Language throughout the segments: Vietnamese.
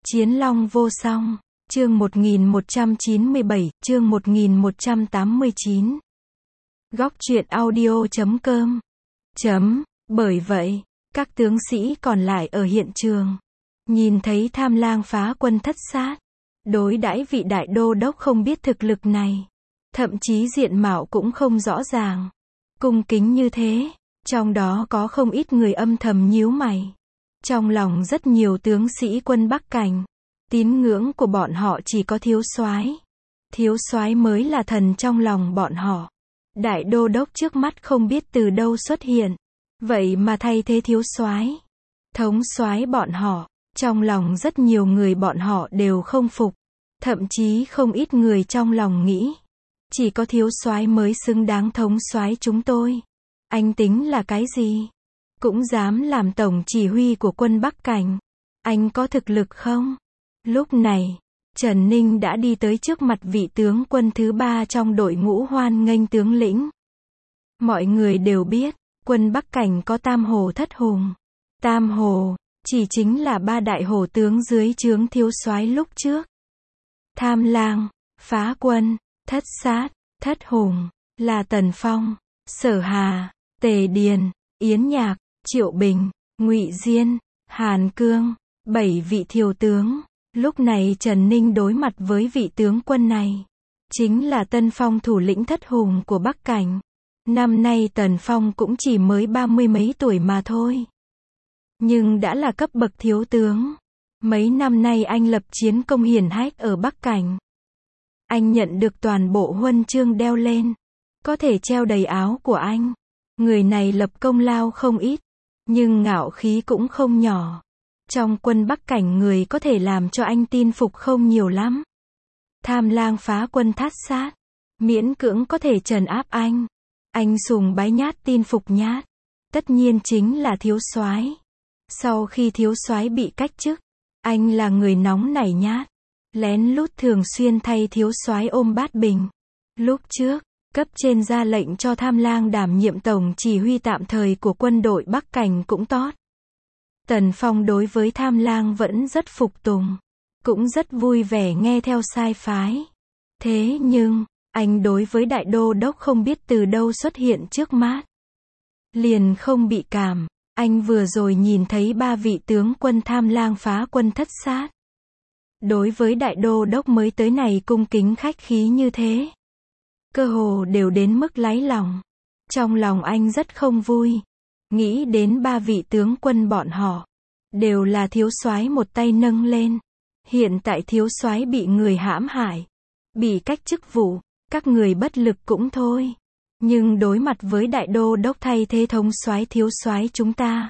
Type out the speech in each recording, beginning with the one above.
Chiến Long vô song, chương 1197, chương 1189. Góc truyện audio.com. Bởi vậy, các tướng sĩ còn lại ở hiện trường, nhìn thấy Tham Lang phá quân thất sát, đối đãi vị đại đô đốc không biết thực lực này, thậm chí diện mạo cũng không rõ ràng, cung kính như thế, trong đó có không ít người âm thầm nhíu mày. Trong lòng rất nhiều tướng sĩ quân Bắc Cảnh, tín ngưỡng của bọn họ chỉ có thiếu soái. Thiếu soái mới là thần trong lòng bọn họ. Đại đô đốc trước mắt không biết từ đâu xuất hiện, vậy mà thay thế thiếu soái, thống soái bọn họ, trong lòng rất nhiều người bọn họ đều không phục, thậm chí không ít người trong lòng nghĩ, chỉ có thiếu soái mới xứng đáng thống soái chúng tôi. Anh tính là cái gì? Cũng dám làm tổng chỉ huy của quân Bắc Cảnh. Anh có thực lực không? Lúc này, Trần Ninh đã đi tới trước mặt vị tướng quân thứ 3 trong đội ngũ hoan nghênh tướng lĩnh. Mọi người đều biết, quân Bắc Cảnh có Tam Hồ Thất Hùng. Tam Hồ, chỉ chính là 3 đại hổ tướng dưới trướng thiếu soái lúc trước. Tham Lang, Phá Quân, Thất Sát, Thất Hùng, là Tần Phong, Sở Hà, Tề Điền, Yến Nhạc, Triệu Bình, Ngụy Diên, Hàn Cương, 7 vị thiếu tướng. Lúc này Trần Ninh đối mặt với vị tướng quân này, chính là Tân Phong thủ lĩnh Thất Hùng của Bắc Cảnh. Năm nay Tần Phong cũng chỉ mới 30 mấy tuổi mà thôi, nhưng đã là cấp bậc thiếu tướng. Mấy năm nay anh lập chiến công hiển hách ở Bắc Cảnh. Anh nhận được toàn bộ huân chương đeo lên, có thể treo đầy áo của anh. Người này lập công lao không ít, nhưng ngạo khí cũng không nhỏ. Trong quân Bắc Cảnh người có thể làm cho anh tin phục không nhiều lắm. Tham Lang phá quân thát sát, miễn cưỡng có thể trấn áp anh. Anh sùng bái nhát tin phục nhát, tất nhiên chính là thiếu soái. Sau khi thiếu soái bị cách chức, anh là người nóng nảy nhát, lén lút thường xuyên thay thiếu soái ôm bát bình. Lúc trước, cấp trên ra lệnh cho Tham Lang đảm nhiệm tổng chỉ huy tạm thời của quân đội Bắc Cảnh cũng tốt. Tần Phong đối với Tham Lang vẫn rất phục tùng, cũng rất vui vẻ nghe theo sai phái. Thế nhưng, anh đối với đại đô đốc không biết từ đâu xuất hiện trước mắt, liền không bị cảm. Anh vừa rồi nhìn thấy 3 vị tướng quân Tham Lang phá quân thất sát, đối với đại đô đốc mới tới này cung kính khách khí như thế, cơ hồ đều đến mức láy lòng. Trong lòng anh rất không vui, nghĩ đến 3 vị tướng quân bọn họ, đều là thiếu soái một tay nâng lên. Hiện tại thiếu soái bị người hãm hại, bị cách chức vụ, các người bất lực cũng thôi. Nhưng đối mặt với đại đô đốc thay thế thống soái thiếu soái chúng ta,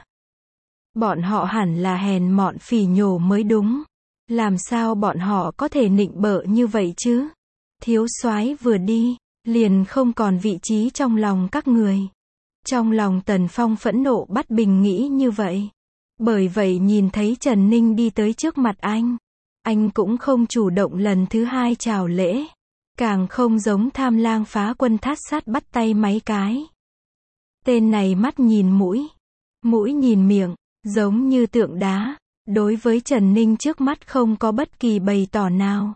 bọn họ hẳn là hèn mọn phỉ nhổ mới đúng. Làm sao bọn họ có thể nịnh bợ như vậy chứ? Thiếu soái vừa đi, liền không còn vị trí trong lòng các người. Trong lòng Tần Phong phẫn nộ bắt bình nghĩ như vậy. Bởi vậy nhìn thấy Trần Ninh đi tới trước mặt anh cũng không chủ động lần thứ 2 chào lễ, càng không giống Tham Lang phá quân thát sát bắt tay mấy cái. Tên này mắt nhìn mũi, mũi nhìn miệng, giống như tượng đá, đối với Trần Ninh trước mắt không có bất kỳ bày tỏ nào.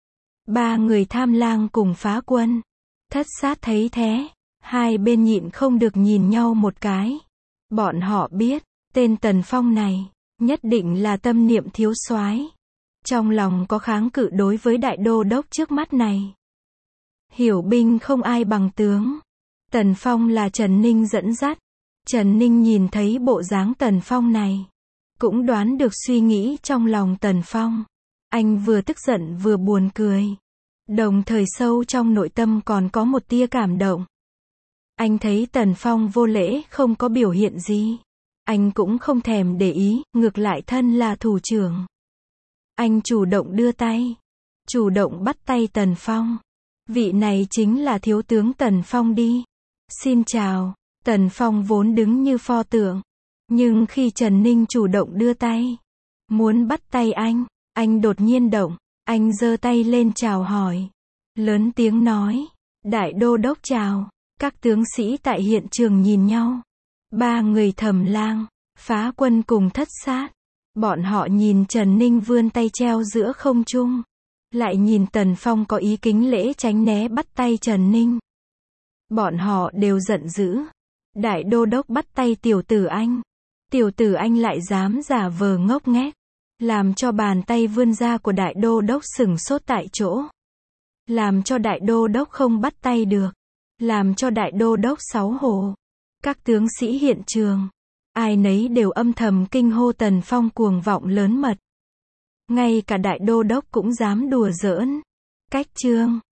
3 người Tham Lang cùng phá quân thất sát thấy thế, hai bên nhịn không được nhìn nhau một cái. Bọn họ biết, tên Tần Phong này, nhất định là tâm niệm thiếu soái. Trong lòng có kháng cự đối với đại đô đốc trước mắt này. Hiểu binh không ai bằng tướng. Tần Phong là Trần Ninh dẫn dắt. Trần Ninh nhìn thấy bộ dáng Tần Phong này, cũng đoán được suy nghĩ trong lòng Tần Phong. Anh vừa tức giận vừa buồn cười, đồng thời sâu trong nội tâm còn có một tia cảm động. Anh thấy Tần Phong vô lễ không có biểu hiện gì, anh cũng không thèm để ý, ngược lại thân là thủ trưởng. Anh chủ động đưa tay, chủ động bắt tay Tần Phong. Vị này chính là thiếu tướng Tần Phong đi. Xin chào. Tần Phong vốn đứng như pho tượng, nhưng khi Trần Ninh chủ động đưa tay, muốn bắt tay anh đột nhiên động, anh giơ tay lên chào hỏi, lớn tiếng nói, đại đô đốc chào. Các tướng sĩ tại hiện trường nhìn nhau. 3 người Thẩm Lang, phá quân cùng thất sát, Bọn họ nhìn Trần Ninh vươn tay treo giữa không trung. Lại nhìn Tần Phong có ý kính lễ tránh né bắt tay Trần Ninh. Bọn họ đều giận dữ. Đại đô đốc bắt tay tiểu tử anh. Tiểu tử anh lại dám giả vờ ngốc nghếch. Làm cho bàn tay vươn ra của đại đô đốc sửng sốt tại chỗ. Làm cho đại đô đốc không bắt tay được. Làm cho đại đô đốc xấu hổ. Các tướng sĩ hiện trường. Ai nấy đều âm thầm kinh hô Tần Phong cuồng vọng lớn mật. Ngay cả đại đô đốc cũng dám đùa giỡn. Cách chương